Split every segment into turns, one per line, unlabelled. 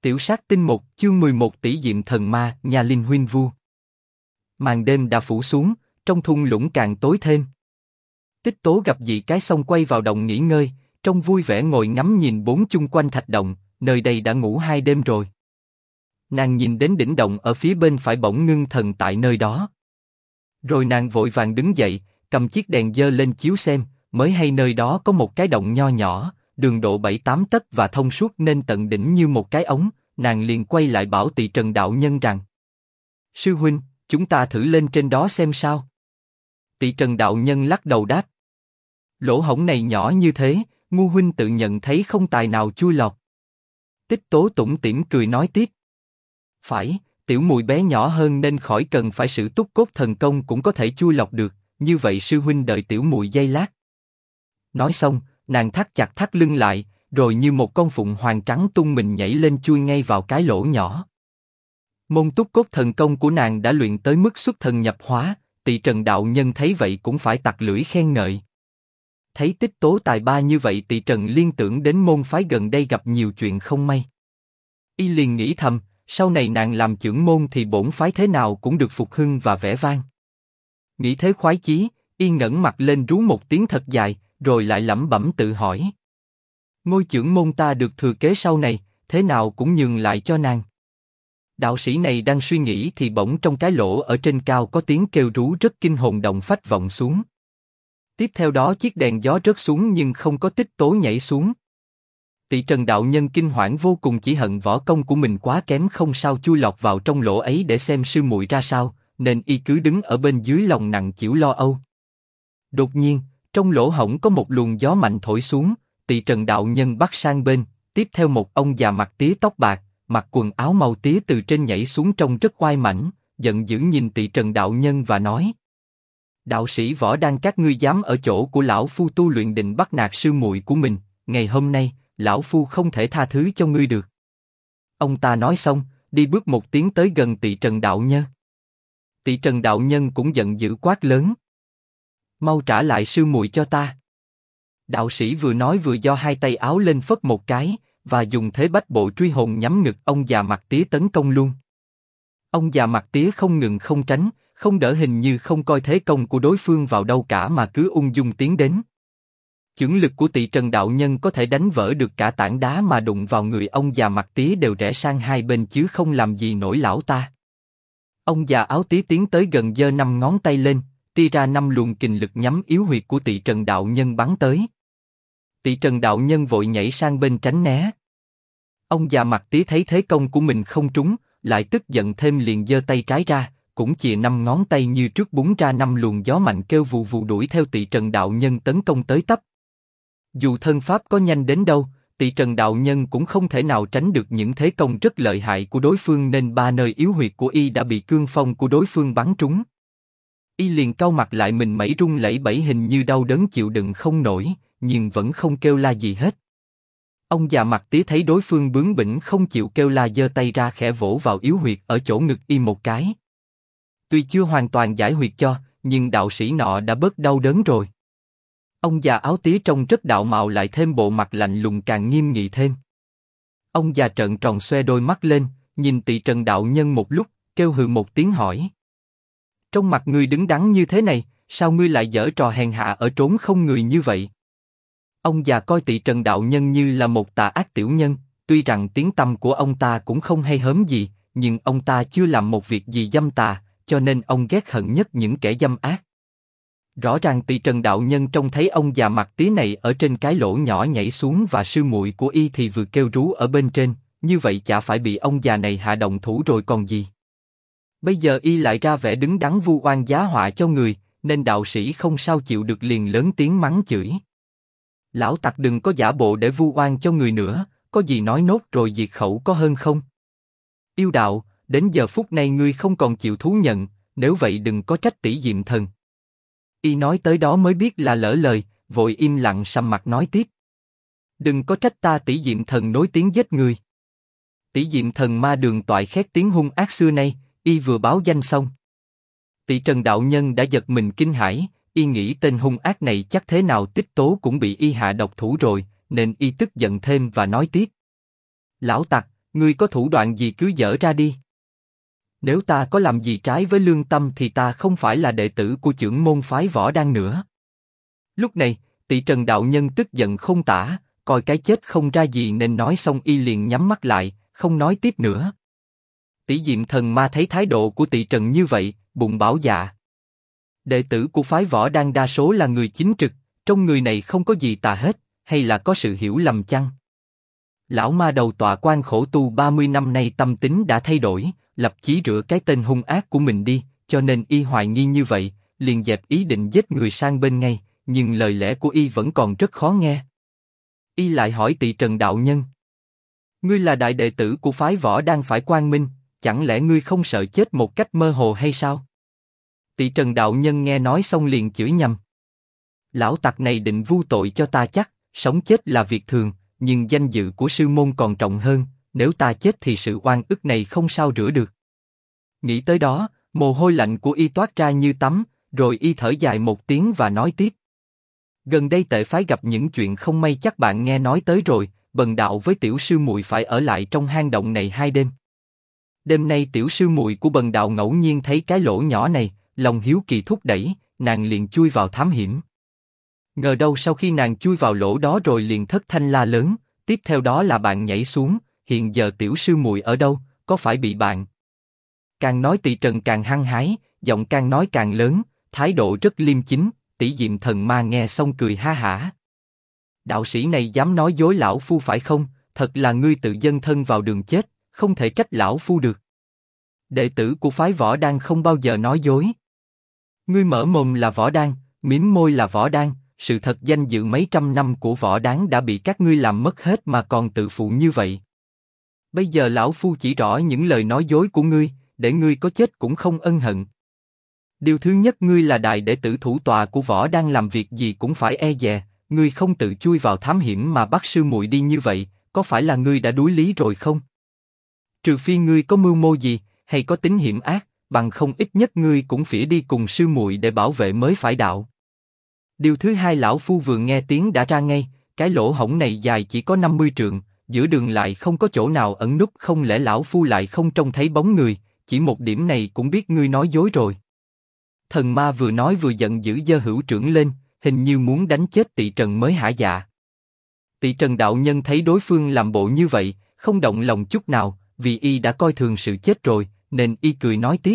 Tiểu sát tinh 1, chương 11 tỷ diệm thần ma, nhà Linh Huynh Vu. Màn đêm đã phủ xuống, trong thung lũng càng tối thêm. Tích Tố gặp dị cái xong quay vào động nghỉ ngơi, trông vui vẻ ngồi ngắm nhìn bốn chung quanh thạch động, nơi đây đã ngủ 2 đêm rồi. Nàng nhìn đến đỉnh động ở phía bên phải bỗng ngưng thần tại nơi đó. Rồi nàng vội vàng đứng dậy, cầm chiếc đèn dơ lên chiếu xem, mới hay nơi đó có một cái động nho nhỏ, đường độ 7-8 tấc và thông suốt nên tận đỉnh như một cái ống. Nàng liền quay lại bảo Tỳ Trần đạo nhân rằng: Sư huynh, chúng ta thử lên trên đó xem sao. Tỳ Trần đạo nhân lắc đầu đáp: Lỗ hổng này nhỏ như thế, ngu huynh tự nhận thấy không tài nào chui lọt. Tích Tố tủm tỉm cười nói tiếp: Phải, tiểu muội bé nhỏ hơn nên khỏi cần phải sử túc cốt thần công cũng có thể chui lọt được, như vậy sư huynh đợi tiểu muội giây lát. Nói xong, nàng thắt chặt thắt lưng lại, rồi như một con phụng hoàng trắng tung mình nhảy lên chui ngay vào cái lỗ nhỏ. Môn túc cốt thần công của nàng đã luyện tới mức xuất thần nhập hóa, Tỳ Trần đạo nhân thấy vậy cũng phải tặc lưỡi khen ngợi. Thấy Tích Tố tài ba như vậy, Tỳ Trần liên tưởng đến môn phái gần đây gặp nhiều chuyện không may. Y liền nghĩ thầm, sau này nàng làm trưởng môn thì bổn phái thế nào cũng được phục hưng và vẻ vang. Nghĩ thế khoái chí, Y ngẩng mặt lên rú một tiếng thật dài, rồi lại lẩm bẩm tự hỏi: Ngôi trưởng môn ta được thừa kế sau này, thế nào cũng nhường lại cho nàng. Đạo sĩ này đang suy nghĩ thì bỗng trong cái lỗ ở trên cao có tiếng kêu rú rất kinh hồn động phách vọng xuống. Tiếp theo đó chiếc đèn gió rớt xuống nhưng không có Tích Tố nhảy xuống. Tỳ Trần đạo nhân kinh hoảng vô cùng, chỉ hận võ công của mình quá kém không sao chui lọt vào trong lỗ ấy để xem sư muội ra sao, nên Y cứ đứng ở bên dưới lòng nặng chịu lo âu. Đột nhiên, trong lỗ hổng có một luồng gió mạnh thổi xuống, Tỳ Trần đạo nhân bắt sang bên, tiếp theo một ông già mặt tía tóc bạc, mặc quần áo màu tía từ trên nhảy xuống trông rất oai mãnh, giận dữ nhìn Tỳ Trần đạo nhân và nói: Đạo sĩ Võ Đăng, các ngươi dám ở chỗ của lão phu tu luyện định bắt nạt sư muội của mình, ngày hôm nay lão phu không thể tha thứ cho ngươi được. Ông ta nói xong, đi bước một tiến tới gần Tỳ Trần đạo nhân. Tỳ Trần đạo nhân cũng giận dữ quát lớn: Mau trả lại sư muội cho ta. Đạo sĩ vừa nói vừa giơ hai tay áo lên phất một cái, và dùng thế bách bộ truy hồn nhắm ngực ông già mặt tía tấn công luôn. Ông già mặt tía không ngừng không tránh, không đỡ, hình như không coi thế công của đối phương vào đâu cả mà cứ ung dung tiến đến. Chưởng lực của Tỳ Trần đạo nhân có thể đánh vỡ được cả tảng đá, mà đụng vào người ông già mặt tía đều rẽ sang hai bên chứ không làm gì nổi lão ta. Ông già áo tía tiến tới gần giơ 5 ngón tay lên, tia ra 5 luồng kình lực nhắm yếu huyệt của Tỳ Trần đạo nhân bắn tới. Tỳ Trần đạo nhân vội nhảy sang bên tránh né. Ông già mặt tía thấy thế công của mình không trúng, lại tức giận thêm, liền giơ tay trái ra, cũng chìa 5 ngón tay như trước búng ra 5 luồng gió mạnh kêu vù vù đuổi theo Tỳ Trần đạo nhân tấn công tới tấp. Dù thân pháp có nhanh đến đâu, Tỳ Trần đạo nhân cũng không thể nào tránh được những thế công rất lợi hại của đối phương, nên 3 nơi yếu huyệt của Y đã bị cương phong của đối phương bắn trúng. Y liền cau mặt lại, mình mẩy run lẩy bẩy, hình như đau đớn chịu đựng không nổi, nhưng vẫn không kêu la gì hết. Ông già mặt tía thấy đối phương bướng bỉnh không chịu kêu la, giơ tay ra khẽ vỗ vào yếu huyệt ở chỗ ngực Y một cái. Tuy chưa hoàn toàn giải huyệt cho, nhưng đạo sĩ nọ đã bớt đau đớn rồi. Ông già áo tía trông rất đạo mạo, lại thêm bộ mặt lạnh lùng càng nghiêm nghị thêm. Ông già trợn tròn xoe đôi mắt lên, nhìn Tỳ Trần đạo nhân một lúc, kêu hừ một tiếng hỏi: Trong mặt ngươi đứng đắn như thế này, sao ngươi lại giở trò hèn hạ ở trốn không người như vậy? Ông già coi Tỳ Trần đạo nhân như là một tà ác tiểu nhân, tuy rằng tiếng tăm của ông ta cũng không hay hớm gì, nhưng ông ta chưa làm một việc gì dâm tà, cho nên ông ghét hận nhất những kẻ dâm ác. Rõ ràng Tỳ Trần đạo nhân trông thấy ông già mặt tía này ở trên cái lỗ nhỏ nhảy xuống, và sư muội của Y thì vừa kêu rú ở bên trên, như vậy chả phải bị ông già này hạ động thủ rồi còn gì. Bây giờ Y lại ra vẻ đứng đắn vu oan giá họa cho người, nên đạo sĩ không sao chịu được, liền lớn tiếng mắng chửi: Lão tặc, đừng có giả bộ để vu oan cho người nữa, có gì nói nốt rồi diệt khẩu có hơn không? Yêu đạo, đến giờ phút này ngươi không còn chịu thú nhận, nếu vậy đừng có trách tỷ diệm thần. Y nói tới đó mới biết là lỡ lời, vội im lặng sầm mặt nói tiếp: Đừng có trách ta, tỷ diệm thần nối tiếng giết người. Tỷ diệm thần ma đường toại khét tiếng hung ác xưa nay, Y vừa báo danh xong. Tỳ Trần đạo nhân đã giật mình kinh hãi, Y nghĩ tên hung ác này chắc thế nào Tích Tố cũng bị Y hạ độc thủ rồi, nên Y tức giận thêm và nói tiếp: Lão tặc, ngươi có thủ đoạn gì cứ dở ra đi. Nếu ta có làm gì trái với lương tâm thì ta không phải là đệ tử của chưởng môn phái Võ Đan nữa. Lúc này, Tỳ Trần đạo nhân tức giận không tả, coi cái chết không ra gì nên nói xong y liền nhắm mắt lại, không nói tiếp nữa. Tỷ Diệm Thần Ma thấy thái độ của Tỳ Trần như vậy, bụng bảo dạ. Đệ tử của phái Võ Đan đa số là người chính trực, trong người này không có gì tà hết, hay là có sự hiểu lầm chăng? Lão ma đầu tọa quan khổ tu 30 năm nay tâm tính đã thay đổi, lập chí rửa cái tên hung ác của mình đi, cho nên y hoài nghi như vậy, liền dẹp ý định giết người sang bên ngay, nhưng lời lẽ của y vẫn còn rất khó nghe. Y lại hỏi Tỳ Trần đạo nhân: ngươi là đại đệ tử của phái Võ Đan phải quang minh, chẳng lẽ ngươi không sợ chết một cách mơ hồ hay sao? Tỳ Trần đạo nhân nghe nói xong liền chửi nhầm: lão tặc này định vu tội cho ta chắc, sống chết là việc thường, nhưng danh dự của sư môn còn trọng hơn, nếu ta chết thì sự oan ức này không sao rửa được. Nghĩ tới đó, mồ hôi lạnh của y toát ra như tắm, rồi y thở dài một tiếng và nói tiếp: gần đây Tệ phái gặp những chuyện không may chắc bạn nghe nói tới rồi, Bần đạo với tiểu sư muội phải ở lại trong hang động này 2 đêm. Đêm nay tiểu sư muội của Bần đạo ngẫu nhiên thấy cái lỗ nhỏ này, lòng hiếu kỳ thúc đẩy, nàng liền chui vào thám hiểm. Ngờ đâu sau khi nàng chui vào lỗ đó rồi liền thất thanh la lớn, tiếp theo đó là bạn nhảy xuống, hiện giờ tiểu sư muội ở đâu, có phải bị bạn? Càng nói Tỳ Trần càng hăng hái, giọng càng nói càng lớn, thái độ rất liêm chính. Tỷ Diệm Thần Ma nghe xong cười ha hả. Đạo sĩ này dám nói dối lão phu phải không? Thật là ngươi tự dấn thân vào đường chết, không thể trách lão phu được. Đệ tử của phái Võ Đan không bao giờ nói dối. Ngươi mở mồm là Võ Đan, mím môi là Võ Đan, sự thật danh dự mấy trăm năm của Võ Đan đã bị các ngươi làm mất hết mà còn tự phụ như vậy. Bây giờ lão phu chỉ rõ những lời nói dối của ngươi, để ngươi có chết cũng không ân hận. Điều thứ nhất, ngươi là đại đệ tử thủ tọa của Võ Đan, làm việc gì cũng phải e dè, ngươi không tự chui vào thám hiểm mà bắt sư muội đi như vậy, có phải là ngươi đã đuối lý rồi không? Trừ phi ngươi có mưu mô gì, hay có tính hiểm ác, bằng không ít nhất ngươi cũng phỉa đi cùng sư muội để bảo vệ mới phải đạo. Điều thứ hai, lão phu vừa nghe tiếng đã ra ngay, cái lỗ hổng này dài chỉ có 50 trượng, giữa đường lại không có chỗ nào ẩn núp, không lẽ lão phu lại không trông thấy bóng người? Chỉ một điểm này cũng biết ngươi nói dối rồi. Thần ma vừa nói vừa giận dữ giơ hữu trưởng lên, hình như muốn đánh chết Tỳ Trần mới hả dạ. Tỳ Trần đạo nhân thấy đối phương làm bộ như vậy, không động lòng chút nào, vì y đã coi thường sự chết rồi, nên y cười nói tiếp: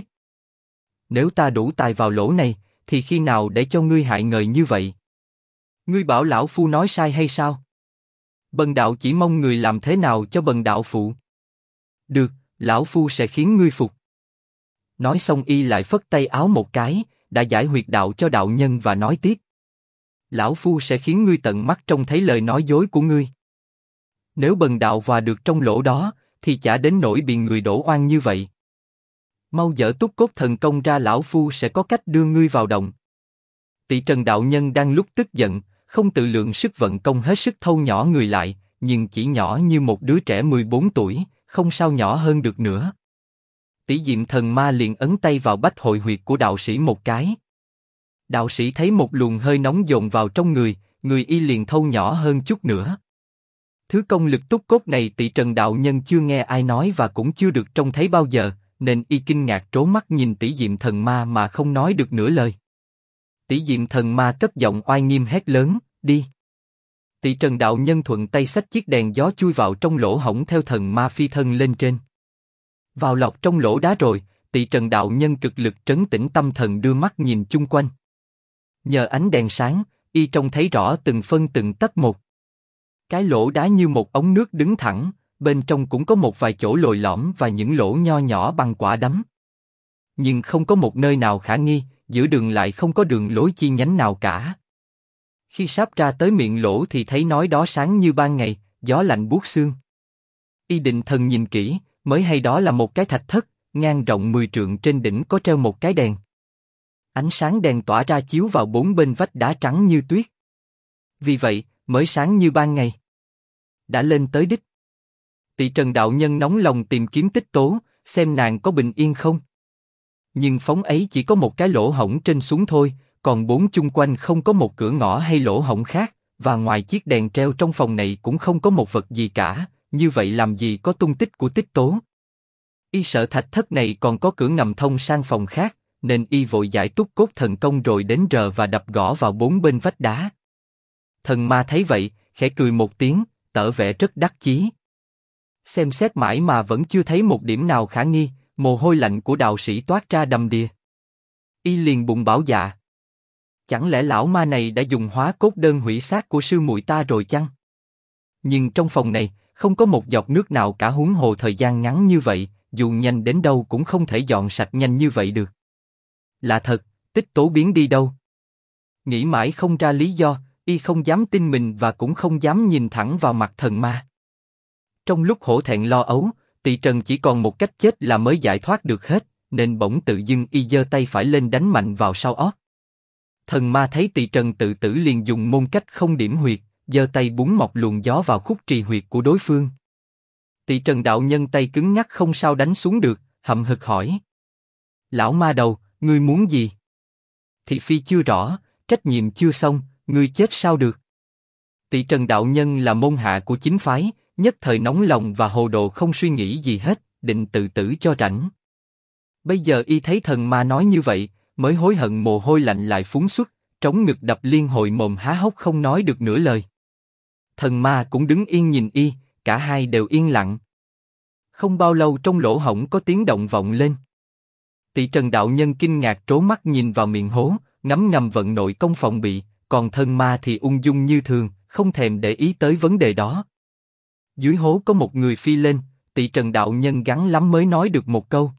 nếu ta đủ tài vào lỗ này, thì khi nào để cho ngươi hại người như vậy? Ngươi bảo lão phu nói sai hay sao? Bần đạo chỉ mong người làm thế nào cho bần đạo phụ. Được, lão phu sẽ khiến ngươi phục. Nói xong y lại phất tay áo một cái, đã giải huyệt đạo cho đạo nhân và nói tiếp: lão phu sẽ khiến ngươi tận mắt trông thấy lời nói dối của ngươi. Nếu bần đạo vào được trong lỗ đó, thì chả đến nỗi bị người đổ oan như vậy. Mau dở túc cốt thần công ra, lão phu sẽ có cách đưa ngươi vào động. Tỳ Trần đạo nhân đang lúc tức giận, không tự lượng sức vận công hết sức thâu nhỏ người lại, nhưng chỉ nhỏ như một đứa trẻ 14 tuổi, không sao nhỏ hơn được nữa. Tỷ Diệm Thần Ma liền ấn tay vào bách hội huyệt của đạo sĩ một cái. Đạo sĩ thấy một luồng hơi nóng dồn vào trong người y liền thâu nhỏ hơn chút nữa. Thứ công lực túc cốt này Tỳ Trần đạo nhân chưa nghe ai nói và cũng chưa được trông thấy bao giờ, nên y kinh ngạc trố mắt nhìn Tỷ Diệm Thần Ma mà không nói được nửa lời. Tỷ Diệm Thần Ma cất giọng oai nghiêm hét lớn: đi! Tỳ Trần đạo nhân thuận tay xách chiếc đèn gió chui vào trong lỗ hổng theo thần ma phi thân lên trên. Vào lọt trong lỗ đá rồi, Tỳ Trần đạo nhân cực lực trấn tĩnh tâm thần, đưa mắt nhìn chung quanh. Nhờ ánh đèn sáng, y trông thấy rõ từng phân từng tấc một. Cái lỗ đá như một ống nước đứng thẳng, bên trong cũng có một vài chỗ lồi lõm và những lỗ nho nhỏ bằng quả đấm. Nhưng không có một nơi nào khả nghi, giữa đường lại không có đường lối chi nhánh nào cả. Khi sắp ra tới miệng lỗ thì thấy nói đó sáng như ban ngày, gió lạnh buốt xương. Y định thần nhìn kỹ, mới hay đó là một cái thạch thất, ngang rộng 10 trượng, trên đỉnh có treo một cái đèn. Ánh sáng đèn tỏa ra chiếu vào bốn bên vách đá trắng như tuyết. Vì vậy, mới sáng như ban ngày. Đã lên tới đích. Tỳ Trần đạo nhân nóng lòng tìm kiếm Tích Tố, xem nàng có bình yên không. Nhưng phóng ấy chỉ có một cái lỗ hổng trên xuống thôi, còn bốn chung quanh không có một cửa ngõ hay lỗ hổng khác, và ngoài chiếc đèn treo trong phòng này cũng không có một vật gì cả, như vậy làm gì có tung tích của Tích Tố. Y sợ thạch thất này còn có cửa ngầm thông sang phòng khác, nên y vội giải túc cốt thần công rồi đến rờ và đập gõ vào bốn bên vách đá. Thần ma thấy vậy, khẽ cười một tiếng, tỏ vẻ rất đắc chí. Xem xét mãi mà vẫn chưa thấy một điểm nào khả nghi, mồ hôi lạnh của đạo sĩ toát ra đầm đìa. Y liền bụng bảo dạ. Chẳng lẽ lão ma này đã dùng hóa cốt đơn hủy xác của sư muội ta rồi chăng? Nhưng trong phòng này, không có một giọt nước nào cả, huống hồ thời gian ngắn như vậy, dù nhanh đến đâu cũng không thể dọn sạch nhanh như vậy được. Lạ thật, Tích Tố biến đi đâu? Nghĩ mãi không ra lý do, y không dám tin mình và cũng không dám nhìn thẳng vào mặt thần ma. Trong lúc hổ thẹn lo âu, Tỳ Trần chỉ còn một cách chết là mới giải thoát được hết, nên bỗng tự dưng y giơ tay phải lên đánh mạnh vào sau ót. Thần ma thấy Tỳ Trần tự tử liền dùng môn cách không điểm huyệt, giơ tay búng một luồng gió vào khúc trì huyệt của đối phương. Tỳ Trần đạo nhân tay cứng ngắc không sao đánh xuống được, hậm hực hỏi: Lão ma đầu, ngươi muốn gì? Thị phi chưa rõ, trách nhiệm chưa xong, ngươi chết sao được? Tỳ Trần đạo nhân là môn hạ của chính phái, nhất thời nóng lòng và hồ đồ không suy nghĩ gì hết, định tự tử cho rảnh. Bây giờ y thấy thần ma nói như vậy, mới hối hận mồ hôi lạnh lại phún xuất, trống ngực đập liên hồi mồm há hốc không nói được nửa lời. Thần ma cũng đứng yên nhìn y, cả hai đều yên lặng. Không bao lâu trong lỗ hổng có tiếng động vọng lên. Tỳ Trần đạo nhân kinh ngạc trố mắt nhìn vào miệng hố, ngấm ngầm vận nội công phòng bị, còn thần ma thì ung dung như thường, không thèm để ý tới vấn đề đó. Dưới hố có một người phi lên, Tỳ Trần đạo nhân gắng lắm mới nói được một câu: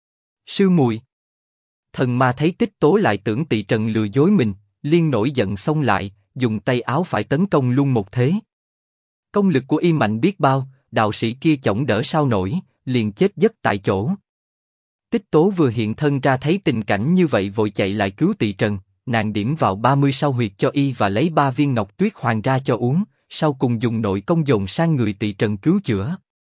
Sư muội. Thần ma thấy Tích Tố lại tưởng Tỳ Trần lừa dối mình, liền nổi giận xông lại, dùng tay áo phải tấn công luôn một thế. Công lực của y mạnh biết bao, đạo sĩ kia chổng đỡ sao nổi, liền chết giấc tại chỗ. Tích Tố vừa hiện thân ra thấy tình cảnh như vậy vội chạy lại cứu Tỳ Trần, nàng điểm vào 30 sao huyệt cho y và lấy 3 viên ngọc tuyết hoàng ra cho uống, sau cùng dùng nội công dồn sang người Tỳ Trần cứu chữa.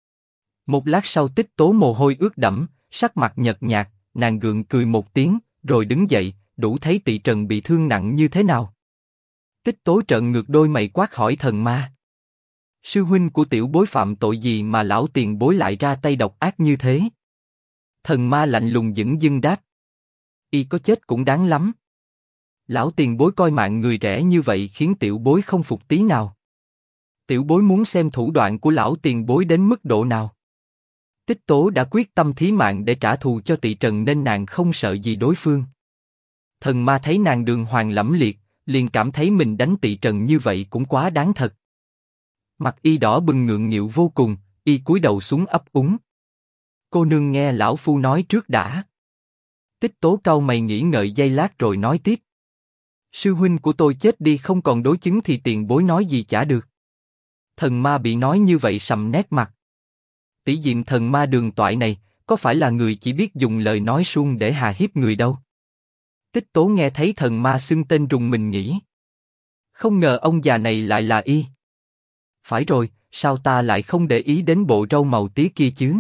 Một lát sau Tích Tố mồ hôi ướt đẫm, sắc mặt nhợt nhạt, nàng gượng cười một tiếng, rồi đứng dậy, đủ thấy Tỳ Trần bị thương nặng như thế nào. Tích Tố trợn ngược đôi mày quát hỏi thần ma: Sư huynh của tiểu bối phạm tội gì mà lão tiền bối lại ra tay độc ác như thế? Thần ma lạnh lùng dửng dưng đáp: Y có chết cũng đáng lắm. Lão tiền bối coi mạng người rẻ như vậy khiến tiểu bối không phục tí nào. Tiểu bối muốn xem thủ đoạn của lão tiền bối đến mức độ nào. Tích Tố đã quyết tâm thí mạng để trả thù cho Tỳ Trần nên nàng không sợ gì đối phương. Thần ma thấy nàng đường hoàng lẫm liệt, liền cảm thấy mình đánh Tỳ Trần như vậy cũng quá đáng thật. Mặt y đỏ bừng ngượng nghịu vô cùng, y cúi đầu xuống ấp úng: Cô nương nghe lão phu nói trước đã. Tích Tố cau mày nghĩ ngợi giây lát rồi nói tiếp: Sư huynh của tôi chết đi không còn đối chứng thì tiền bối nói gì chả được. Thần ma bị nói như vậy sầm nét mặt. Tỷ diệm thần ma đường toại này, có phải là người chỉ biết dùng lời nói suông để hà hiếp người đâu? Tích Tố nghe thấy thần ma xưng tên rùng mình nghĩ: Không ngờ ông già này lại là y. Phải rồi, sao ta lại không để ý đến bộ râu màu tía kia chứ?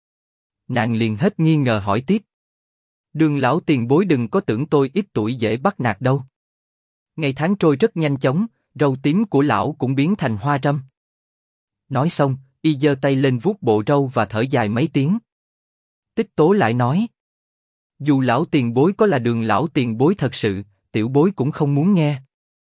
Nàng liền hết nghi ngờ hỏi tiếp: Đường lão tiền bối đừng có tưởng tôi ít tuổi dễ bắt nạt đâu. Ngày tháng trôi rất nhanh chóng, râu tím của lão cũng biến thành hoa râm. Nói xong, y giơ tay lên vuốt bộ râu và thở dài mấy tiếng. Tích Tố lại nói: Dù lão tiền bối có là đường lão tiền bối thật sự, tiểu bối cũng không muốn nghe.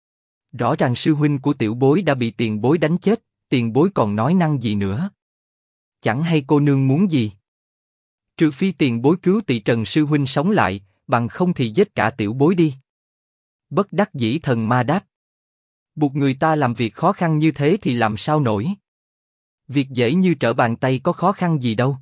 Rõ ràng sư huynh của tiểu bối đã bị tiền bối đánh chết, tiền bối còn nói năng gì nữa? Chẳng hay cô nương muốn gì? Trừ phi tiền bối cứu Tỳ Trần sư huynh sống lại, bằng không thì giết cả tiểu bối đi. Bất đắc dĩ thần ma đáp: Buộc người ta làm việc khó khăn như thế thì làm sao nổi? Việc dễ như trở bàn tay có khó khăn gì đâu.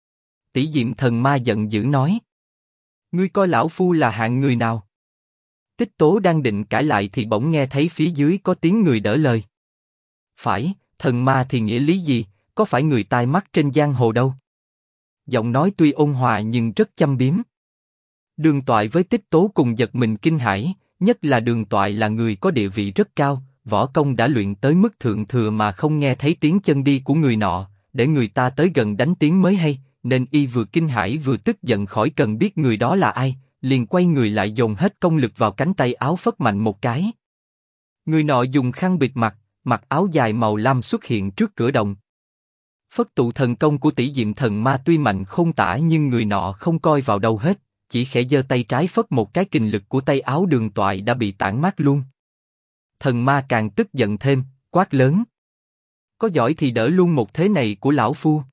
Tỷ diệm thần ma giận dữ nói: Ngươi coi lão phu là hạng người nào? Tích Tố đang định cãi lại thì bỗng nghe thấy phía dưới có tiếng người đỡ lời. Phải, thần ma thì nghĩa lý gì, có phải người tai mắt trên giang hồ đâu. Giọng nói tuy ôn hòa nhưng rất châm biếm. Đường Toại với Tích Tố cùng giật mình kinh hãi, nhất là Đường Toại là người có địa vị rất cao, võ công đã luyện tới mức thượng thừa mà không nghe thấy tiếng chân đi của người nọ, để người ta tới gần đánh tiếng mới hay, nên y vừa kinh hãi vừa tức giận khỏi cần biết người đó là ai, liền quay người lại dồn hết công lực vào cánh tay áo phất mạnh một cái. Người nọ dùng khăn bịt mặt, mặc áo dài màu lam xuất hiện trước cửa động. Phất tụ thần công của tỷ diệm thần ma tuy mạnh không tả nhưng người nọ không coi vào đâu hết, chỉ khẽ giơ tay trái phất một cái kình lực của tay áo Đường Toại đã bị tản mát luôn. Thần ma càng tức giận thêm, quát lớn. Có giỏi thì đỡ luôn một thế này của lão phu.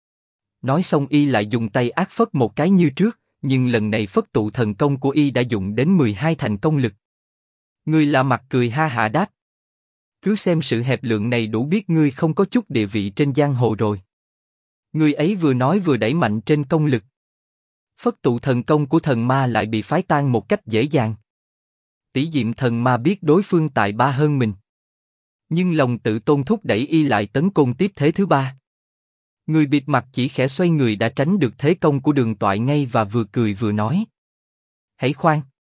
Nói xong y lại dùng tay ác phất một cái như trước, nhưng lần này phất tụ thần công của y đã dùng đến 12 thành công lực. Người là mặt cười ha hả đáp. Cứ xem sự hẹp lượng này đủ biết ngươi không có chút địa vị trên giang hồ rồi. Người ấy vừa nói vừa đẩy mạnh trên công lực. Phất tụ thần công của thần ma lại bị phái tan một cách dễ dàng. Tỷ diệm thần ma biết đối phương tài ba hơn mình, nhưng lòng tự tôn thúc đẩy y lại tấn công tiếp thế thứ ba. Người bịt mặt chỉ khẽ xoay người đã tránh được thế công của Đường Toại ngay và vừa cười vừa nói. Hãy khoan!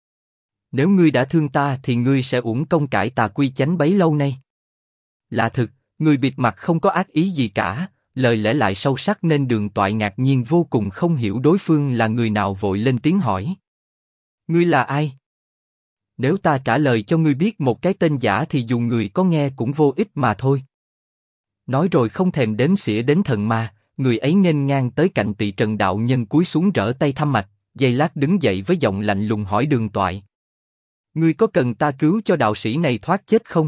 Nếu ngươi đã thương ta thì ngươi sẽ uổng công cải tà quy chánh bấy lâu nay. Là thực, người bịt mặt không có ác ý gì cả, lời lẽ lại sâu sắc nên Đường Toại ngạc nhiên vô cùng không hiểu đối phương là người nào vội lên tiếng hỏi. Ngươi là ai? Nếu ta trả lời cho ngươi biết một cái tên giả thì dù người có nghe cũng vô ích mà thôi. Nói rồi không thèm đếm xỉa đến thần ma, người ấy nghênh ngang tới cạnh Tỳ Trần đạo nhân cúi xuống rỡ tay thăm mạch, giây lát đứng dậy với giọng lạnh lùng hỏi Đường Toại. Ngươi có cần ta cứu cho đạo sĩ này thoát chết không?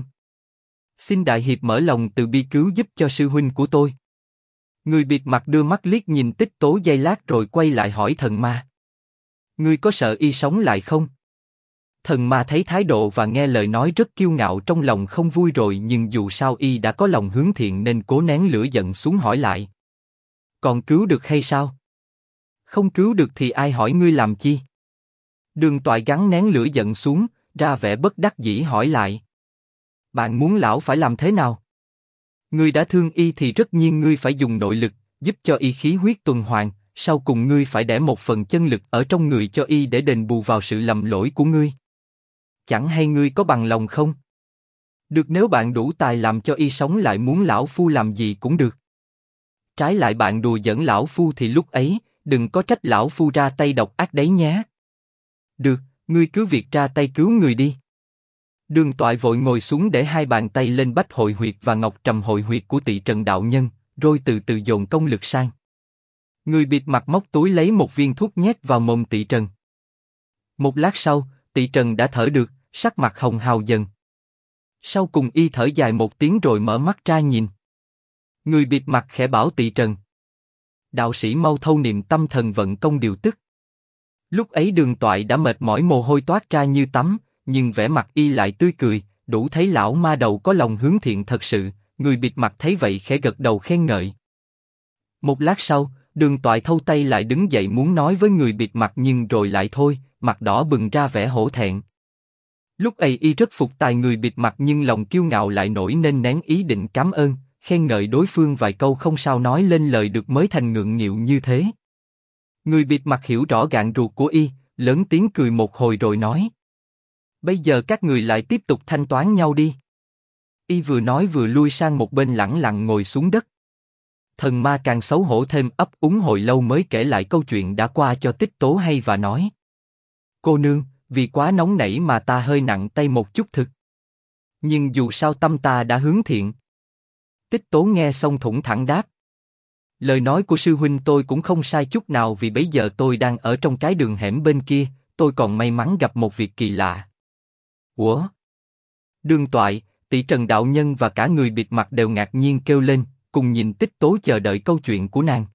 Xin đại hiệp mở lòng từ bi cứu giúp cho sư huynh của tôi. Người bịt mặt đưa mắt liếc nhìn Tích Tố giây lát rồi quay lại hỏi thần ma. Ngươi có sợ y sống lại không? Thần ma thấy thái độ và nghe lời nói rất kiêu ngạo trong lòng không vui rồi nhưng dù sao y đã có lòng hướng thiện nên cố nén lửa giận xuống hỏi lại. Còn cứu được hay sao? Không cứu được thì ai hỏi ngươi làm chi? Đường Toại gắng nén lửa giận xuống, ra vẻ bất đắc dĩ hỏi lại. Bạn muốn lão phải làm thế nào? Ngươi đã thương y thì tất nhiên ngươi phải dùng nội lực, giúp cho y khí huyết tuần hoàn, sau cùng ngươi phải để một phần chân lực ở trong người cho y để đền bù vào sự lầm lỗi của ngươi. Chẳng hay ngươi có bằng lòng không? Được, nếu bạn đủ tài làm cho y sống lại muốn lão phu làm gì cũng được. Trái lại bạn đùa giỡn lão phu thì lúc ấy, đừng có trách lão phu ra tay độc ác đấy nhé. Được, ngươi cứ việc ra tay cứu người đi. Đường Toại vội ngồi xuống để hai bàn tay lên bách hội huyệt và ngọc trầm hội huyệt của Tỳ Trần đạo nhân, rồi từ từ dồn công lực sang. Người bịt mặt móc túi lấy một viên thuốc nhét vào mồm Tỳ Trần. Một lát sau, Tỳ Trần đã thở được, sắc mặt hồng hào dần. Sau cùng y thở dài một tiếng rồi mở mắt ra nhìn. Người bịt mặt khẽ bảo Tỳ Trần. Đạo sĩ mau thâu niệm tâm thần vận công điều tức. Lúc ấy Đường Toại đã mệt mỏi mồ hôi toát ra như tắm, nhưng vẻ mặt y lại tươi cười, đủ thấy lão ma đầu có lòng hướng thiện thật sự. Người bịt mặt thấy vậy khẽ gật đầu khen ngợi. Một lát sau, Đường Toại thâu tay lại đứng dậy muốn nói với người bịt mặt nhưng rồi lại thôi, mặt đỏ bừng ra vẻ hổ thẹn. Lúc ấy y rất phục tài người bịt mặt nhưng lòng kiêu ngạo lại nổi nên nén ý định cảm ơn, khen ngợi đối phương vài câu không sao nói lên lời được mới thành ngượng nghịu như thế. Người bịt mặt hiểu rõ gạn ruột của y, lớn tiếng cười một hồi rồi nói. Bây giờ các người lại tiếp tục thanh toán nhau đi. Y vừa nói vừa lui sang một bên lẳng lặng ngồi xuống đất. Thần ma càng xấu hổ thêm ấp úng hồi lâu mới kể lại câu chuyện đã qua cho Tích Tố hay và nói. Cô nương, vì quá nóng nảy mà ta hơi nặng tay một chút thực. Nhưng dù sao tâm ta đã hướng thiện. Tích Tố nghe xong thủng thẳng đáp. Lời nói của sư huynh tôi cũng không sai chút nào vì bây giờ tôi đang ở trong cái đường hẻm bên kia, tôi còn may mắn gặp một việc kỳ lạ. Ủa? Đường Toại, Tỳ Trần đạo nhân và cả người bịt mặt đều ngạc nhiên kêu lên, cùng nhìn Tích Tố chờ đợi câu chuyện của nàng.